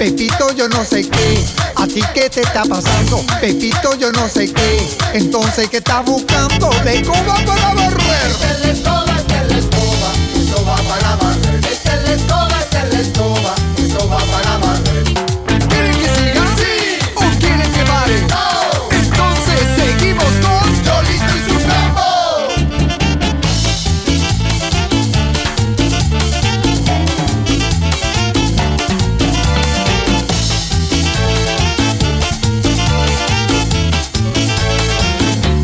Pepito yo no sé qué, ¿a ti qué te está pasando? Pepito yo no sé qué, entonces ¿qué estás buscando? De Cuba para Barrer.